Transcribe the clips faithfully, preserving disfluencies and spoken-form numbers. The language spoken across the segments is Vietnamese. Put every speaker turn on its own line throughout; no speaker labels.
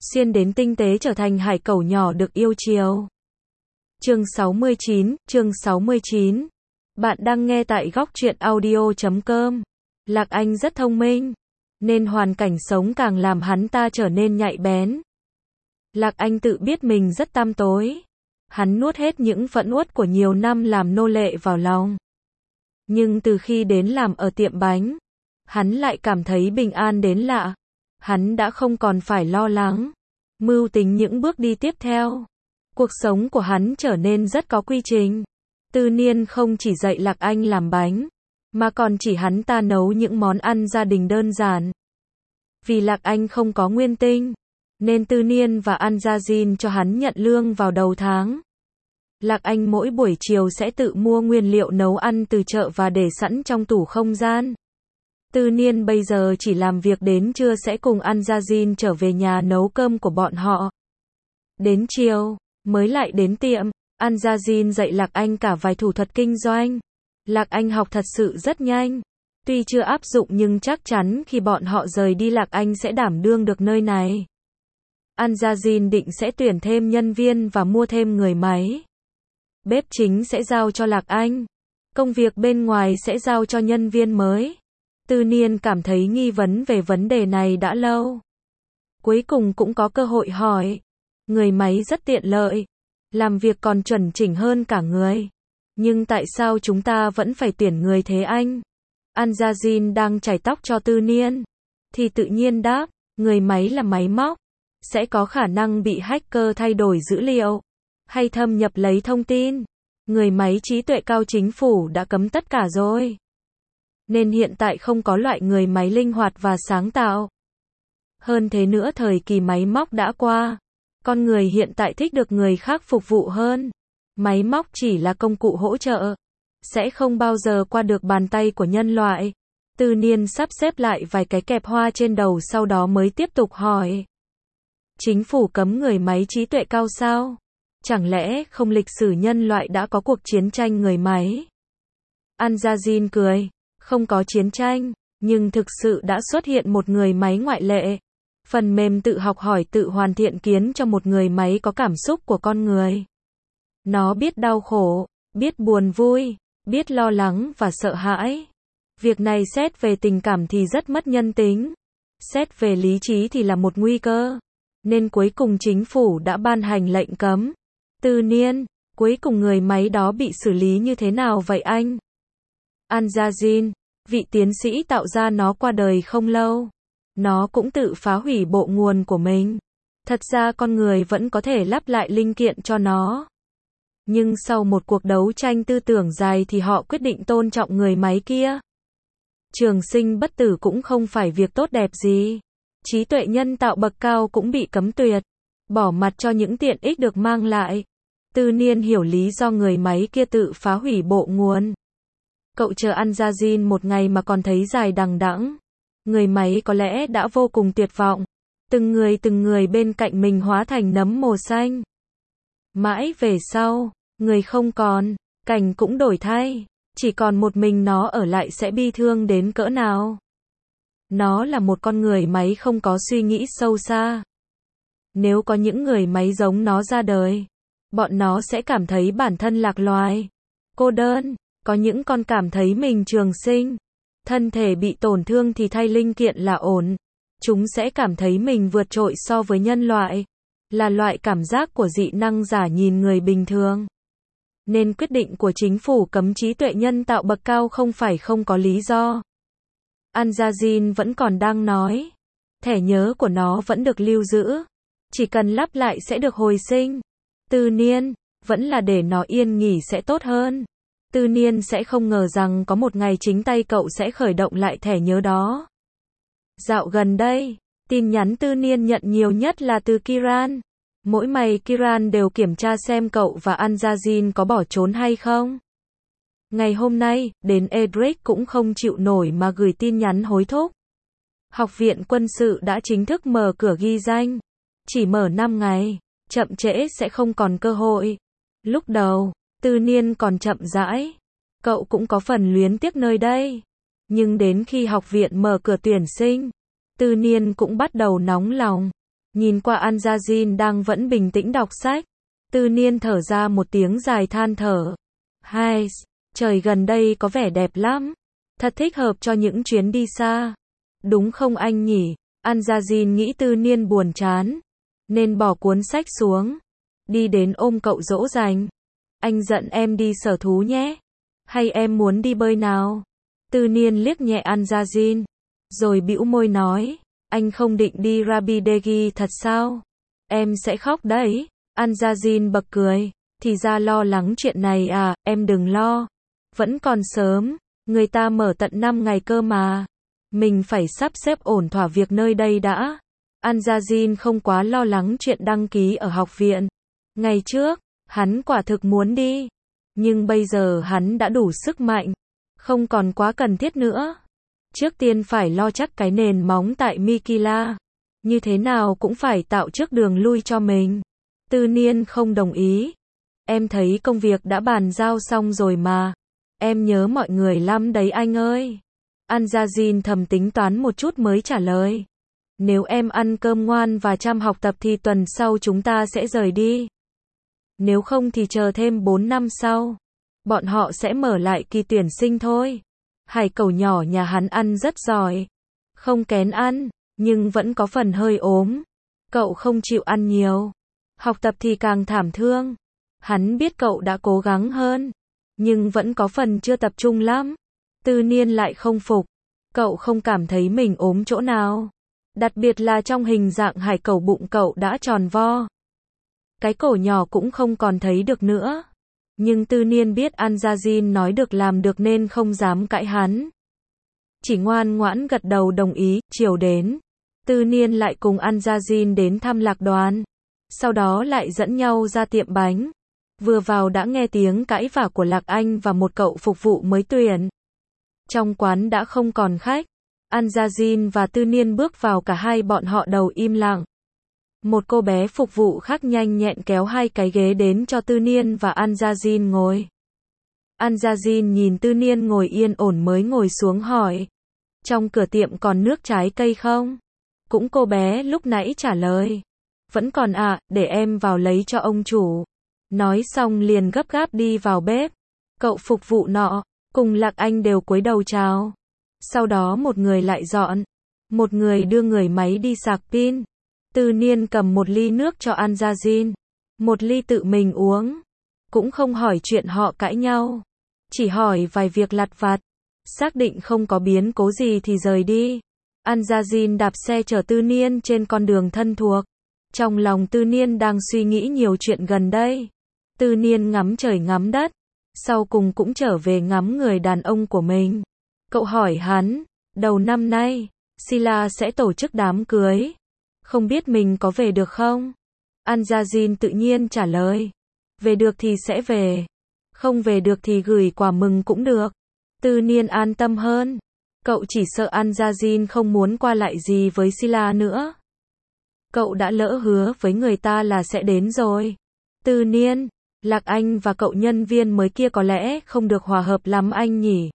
xuyên đến tinh tế trở thành hải cẩu nhỏ được yêu chiều. Chương sáu mươi chín, chương sáu mươi chín. Bạn đang nghe tại góc truyện audio chấm com. Lạc Anh rất thông minh, nên hoàn cảnh sống càng làm hắn ta trở nên nhạy bén. Lạc Anh tự biết mình rất tăm tối. Hắn nuốt hết những phẫn uất của nhiều năm làm nô lệ vào lòng. Nhưng từ khi đến làm ở tiệm bánh, hắn lại cảm thấy bình an đến lạ. Hắn đã không còn phải lo lắng, mưu tính những bước đi tiếp theo. Cuộc sống của hắn trở nên rất có quy trình. Tư Niên không chỉ dạy Lạc Anh làm bánh, mà còn chỉ hắn ta nấu những món ăn gia đình đơn giản. Vì Lạc Anh không có nguyên tinh, nên Tư Niên và Anjazin cho hắn nhận lương vào đầu tháng. Lạc Anh mỗi buổi chiều sẽ tự mua nguyên liệu nấu ăn từ chợ và để sẵn trong tủ không gian. Tư Niên bây giờ chỉ làm việc đến trưa sẽ cùng Anjazin trở về nhà nấu cơm của bọn họ. Đến chiều, mới lại đến tiệm. Anjazin dạy Lạc Anh cả vài thủ thuật kinh doanh. Lạc Anh học thật sự rất nhanh. Tuy chưa áp dụng nhưng chắc chắn khi bọn họ rời đi Lạc Anh sẽ đảm đương được nơi này. Anjazin định sẽ tuyển thêm nhân viên và mua thêm người máy. Bếp chính sẽ giao cho Lạc Anh. Công việc bên ngoài sẽ giao cho nhân viên mới. Tư Niên cảm thấy nghi vấn về vấn đề này đã lâu. Cuối cùng cũng có cơ hội hỏi. Người máy rất tiện lợi. Làm việc còn chuẩn chỉnh hơn cả người. Nhưng tại sao chúng ta vẫn phải tuyển người thế anh? Anjazin đang chải tóc cho Tư Niên. Thì tự nhiên đáp, người máy là máy móc. Sẽ có khả năng bị hacker thay đổi dữ liệu. Hay thâm nhập lấy thông tin. Người máy trí tuệ cao chính phủ đã cấm tất cả rồi. Nên hiện tại không có loại người máy linh hoạt và sáng tạo. Hơn thế nữa thời kỳ máy móc đã qua. Con người hiện tại thích được người khác phục vụ hơn. Máy móc chỉ là công cụ hỗ trợ. Sẽ không bao giờ qua được bàn tay của nhân loại. Tư Niên sắp xếp lại vài cái kẹp hoa trên đầu sau đó mới tiếp tục hỏi. Chính phủ cấm người máy trí tuệ cao sao? Chẳng lẽ không lịch sử nhân loại đã có cuộc chiến tranh người máy? Anjazin cười. Không có chiến tranh, nhưng thực sự đã xuất hiện một người máy ngoại lệ. Phần mềm tự học hỏi tự hoàn thiện kiến cho một người máy có cảm xúc của con người. Nó biết đau khổ, biết buồn vui, biết lo lắng và sợ hãi. Việc này xét về tình cảm thì rất mất nhân tính. Xét về lý trí thì là một nguy cơ. Nên cuối cùng chính phủ đã ban hành lệnh cấm. Tư Niên, cuối cùng người máy đó bị xử lý như thế nào vậy anh? Anjazin, vị tiến sĩ tạo ra nó qua đời không lâu. Nó cũng tự phá hủy bộ nguồn của mình. Thật ra con người vẫn có thể lắp lại linh kiện cho nó. Nhưng sau một cuộc đấu tranh tư tưởng dài thì họ quyết định tôn trọng người máy kia. Trường sinh bất tử cũng không phải việc tốt đẹp gì. Trí tuệ nhân tạo bậc cao cũng bị cấm tuyệt. Bỏ mặt cho những tiện ích được mang lại. Tư Niên hiểu lý do người máy kia tự phá hủy bộ nguồn. Cậu chờ Anjazin một ngày mà còn thấy dài đằng đẵng. Người máy có lẽ đã vô cùng tuyệt vọng. Từng người từng người bên cạnh mình hóa thành nấm mồ xanh. Mãi về sau, người không còn, cảnh cũng đổi thay. Chỉ còn một mình nó ở lại sẽ bi thương đến cỡ nào. Nó là một con người máy không có suy nghĩ sâu xa. Nếu có những người máy giống nó ra đời, bọn nó sẽ cảm thấy bản thân lạc loài, cô đơn. Có những con cảm thấy mình trường sinh. Thân thể bị tổn thương thì thay linh kiện là ổn. Chúng sẽ cảm thấy mình vượt trội so với nhân loại. Là loại cảm giác của dị năng giả nhìn người bình thường. Nên quyết định của chính phủ cấm trí tuệ nhân tạo bậc cao không phải không có lý do. Anjazin vẫn còn đang nói. Thẻ nhớ của nó vẫn được lưu giữ. Chỉ cần lắp lại sẽ được hồi sinh. Tư Niên, vẫn là để nó yên nghỉ sẽ tốt hơn. Tư Niên sẽ không ngờ rằng có một ngày chính tay cậu sẽ khởi động lại thẻ nhớ đó. Dạo gần đây, tin nhắn Tư Niên nhận nhiều nhất là từ Kiran. Mỗi ngày Kiran đều kiểm tra xem cậu và Anjazin có bỏ trốn hay không. Ngày hôm nay, đến Edric cũng không chịu nổi mà gửi tin nhắn hối thúc. Học viện quân sự đã chính thức mở cửa ghi danh. Chỉ mở năm ngày, chậm trễ sẽ không còn cơ hội. Lúc đầu, Tư Niên còn chậm rãi. Cậu cũng có phần luyến tiếc nơi đây. Nhưng đến khi học viện mở cửa tuyển sinh, Tư Niên cũng bắt đầu nóng lòng. Nhìn qua Anjazin đang vẫn bình tĩnh đọc sách. Tư Niên thở ra một tiếng dài than thở. Hai, trời gần đây có vẻ đẹp lắm. Thật thích hợp cho những chuyến đi xa. Đúng không anh nhỉ? Anjazin nghĩ Tư Niên buồn chán. Nên bỏ cuốn sách xuống. Đi đến ôm cậu dỗ dành. Anh dẫn em đi sở thú nhé. Hay em muốn đi bơi nào? Tư Niên liếc nhẹ Anjazin. Rồi bĩu môi nói. Anh không định đi Rabidegi thật sao? Em sẽ khóc đấy. Anjazin bật cười. Thì ra lo lắng chuyện này à, em đừng lo. Vẫn còn sớm. Người ta mở tận năm ngày cơ mà. Mình phải sắp xếp ổn thỏa việc nơi đây đã. Anjazin không quá lo lắng chuyện đăng ký ở học viện. Ngày trước, hắn quả thực muốn đi. Nhưng bây giờ hắn đã đủ sức mạnh. Không còn quá cần thiết nữa. Trước tiên phải lo chắc cái nền móng tại Mikila. Như thế nào cũng phải tạo trước đường lui cho mình. Tư Niên không đồng ý. Em thấy công việc đã bàn giao xong rồi mà. Em nhớ mọi người lắm đấy anh ơi. Anjazin thầm tính toán một chút mới trả lời. Nếu em ăn cơm ngoan và chăm học tập thì tuần sau chúng ta sẽ rời đi. Nếu không thì chờ thêm bốn năm sau. Bọn họ sẽ mở lại kỳ tuyển sinh thôi. Hải cẩu nhỏ nhà hắn ăn rất giỏi. Không kén ăn, nhưng vẫn có phần hơi ốm. Cậu không chịu ăn nhiều. Học tập thì càng thảm thương. Hắn biết cậu đã cố gắng hơn. Nhưng vẫn có phần chưa tập trung lắm. Tư Niên lại không phục. Cậu không cảm thấy mình ốm chỗ nào. Đặc biệt là trong hình dạng hải cẩu bụng cậu đã tròn vo. Cái cổ nhỏ cũng không còn thấy được nữa. Nhưng Tư Niên biết Anjazin nói được làm được nên không dám cãi hắn. Chỉ ngoan ngoãn gật đầu đồng ý, chiều đến. Tư Niên lại cùng Anjazin đến thăm Lạc Đoàn. Sau đó lại dẫn nhau ra tiệm bánh. Vừa vào đã nghe tiếng cãi vã của Lạc Anh và một cậu phục vụ mới tuyển. Trong quán đã không còn khách. Anjazin và Tư Niên bước vào, cả hai bọn họ đầu im lặng. Một cô bé phục vụ khác nhanh nhẹn kéo hai cái ghế đến cho Tư Niên và Anjazin ngồi. Anjazin nhìn Tư Niên ngồi yên ổn mới ngồi xuống hỏi. Trong cửa tiệm còn nước trái cây không? Cũng cô bé lúc nãy trả lời. Vẫn còn ạ, à, để em vào lấy cho ông chủ. Nói xong liền gấp gáp đi vào bếp. Cậu phục vụ nọ, cùng Lạc Anh đều cúi đầu chào. Sau đó một người lại dọn. Một người đưa người máy đi sạc pin. Tư Niên cầm một ly nước cho Anjazin. Một ly tự mình uống. Cũng không hỏi chuyện họ cãi nhau. Chỉ hỏi vài việc lặt vặt. Xác định không có biến cố gì thì rời đi. Anjazin đạp xe chở Tư Niên trên con đường thân thuộc. Trong lòng Tư Niên đang suy nghĩ nhiều chuyện gần đây. Tư Niên ngắm trời ngắm đất. Sau cùng cũng trở về ngắm người đàn ông của mình. Cậu hỏi hắn, đầu năm nay, Sila sẽ tổ chức đám cưới. Không biết mình có về được không? Anjazin tự nhiên trả lời. Về được thì sẽ về. Không về được thì gửi quà mừng cũng được. Tư Niên an tâm hơn. Cậu chỉ sợ Anjazin không muốn qua lại gì với Sila nữa. Cậu đã lỡ hứa với người ta là sẽ đến rồi. Tư Niên, Lạc Anh và cậu nhân viên mới kia có lẽ không được hòa hợp lắm anh nhỉ?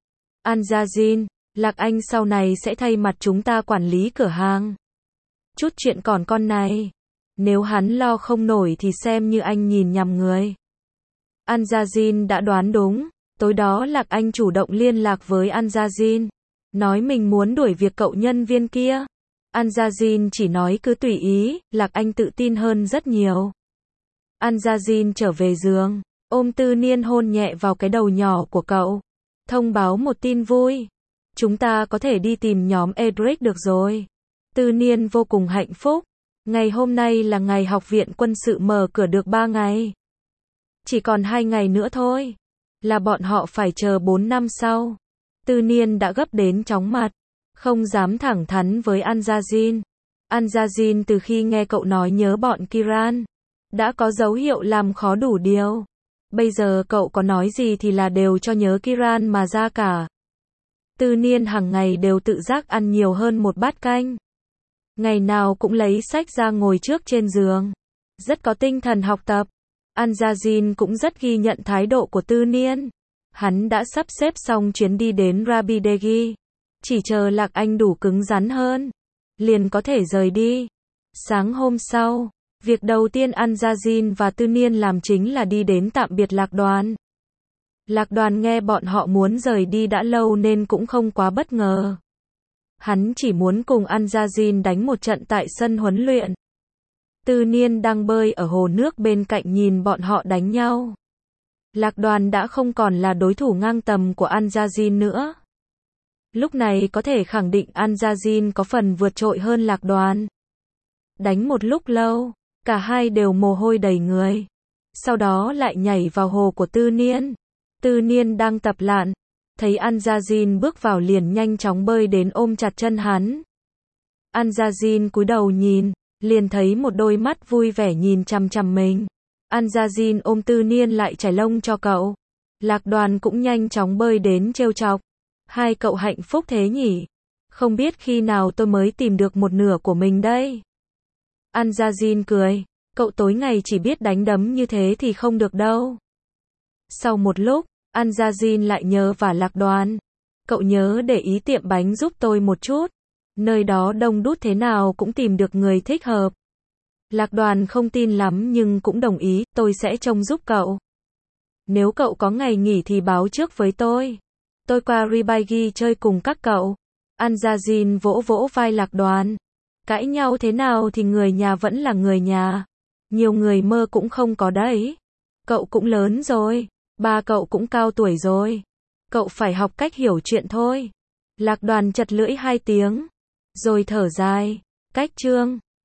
Anjazin, Lạc Anh sau này sẽ thay mặt chúng ta quản lý cửa hàng. Chút chuyện còn con này. Nếu hắn lo không nổi thì xem như anh nhìn nhầm người. Anjazin đã đoán đúng. Tối đó Lạc Anh chủ động liên lạc với Anjazin. Nói mình muốn đuổi việc cậu nhân viên kia. Anjazin chỉ nói cứ tùy ý. Lạc Anh tự tin hơn rất nhiều. Anjazin trở về giường. Ôm Tư Niên hôn nhẹ vào cái đầu nhỏ của cậu. Thông báo một tin vui. Chúng ta có thể đi tìm nhóm Edric được rồi. Tư Niên vô cùng hạnh phúc. Ngày hôm nay là ngày học viện quân sự mở cửa được ba ngày. Chỉ còn hai ngày nữa thôi. Là bọn họ phải chờ bốn năm sau. Tư Niên đã gấp đến chóng mặt. Không dám thẳng thắn với Anjazin. Anjazin từ khi nghe cậu nói nhớ bọn Kiran. Đã có dấu hiệu làm khó đủ điều. Bây giờ cậu có nói gì thì là đều cho nhớ Kiran mà ra cả. Tư Niên hàng ngày đều tự giác ăn nhiều hơn một bát canh. Ngày nào cũng lấy sách ra ngồi trước trên giường. Rất có tinh thần học tập. Anjazin cũng rất ghi nhận thái độ của Tư Niên. Hắn đã sắp xếp xong chuyến đi đến Rabidegi. Chỉ chờ Lạc Anh đủ cứng rắn hơn. Liền có thể rời đi. Sáng hôm sau, việc đầu tiên An-Gia-Jin và Tư Niên làm chính là đi đến tạm biệt Lạc Đoàn. Lạc Đoàn nghe bọn họ muốn rời đi đã lâu nên cũng không quá bất ngờ. Hắn chỉ muốn cùng An-Gia-Jin đánh một trận tại sân huấn luyện. Tư Niên đang bơi ở hồ nước bên cạnh nhìn bọn họ đánh nhau. Lạc Đoàn đã không còn là đối thủ ngang tầm của An-Gia-Jin nữa. Lúc này có thể khẳng định An-Gia-Jin có phần vượt trội hơn Lạc Đoàn. Đánh một lúc lâu, cả hai đều mồ hôi đầy người. Sau đó lại nhảy vào hồ của Tư Niên. Tư Niên đang tập lặn, thấy An-Gia-Jin bước vào liền nhanh chóng bơi đến ôm chặt chân hắn. An-Gia-Jin cúi đầu nhìn, liền thấy một đôi mắt vui vẻ nhìn chằm chằm mình. An-Gia-Jin ôm Tư Niên lại chải lông cho cậu. Lạc Đoàn cũng nhanh chóng bơi đến trêu chọc. Hai cậu hạnh phúc thế nhỉ? Không biết khi nào tôi mới tìm được một nửa của mình đây. An-Gia-Jin cười, cậu tối ngày chỉ biết đánh đấm như thế thì không được đâu. Sau một lúc, An-Gia-Jin lại nhớ và Lạc Đoàn. Cậu nhớ để ý tiệm bánh giúp tôi một chút. Nơi đó đông đúc thế nào cũng tìm được người thích hợp. Lạc Đoàn không tin lắm nhưng cũng đồng ý, tôi sẽ trông giúp cậu. Nếu cậu có ngày nghỉ thì báo trước với tôi. Tôi qua Ribaigi chơi cùng các cậu. An-Gia-Jin vỗ vỗ vai Lạc Đoàn. Cãi nhau thế nào thì người nhà vẫn là người nhà. Nhiều người mơ cũng không có đấy. Cậu cũng lớn rồi. Ba cậu cũng cao tuổi rồi. Cậu phải học cách hiểu chuyện thôi. Lạc Đoàn chật lưỡi hai tiếng. Rồi thở dài. Cách chương.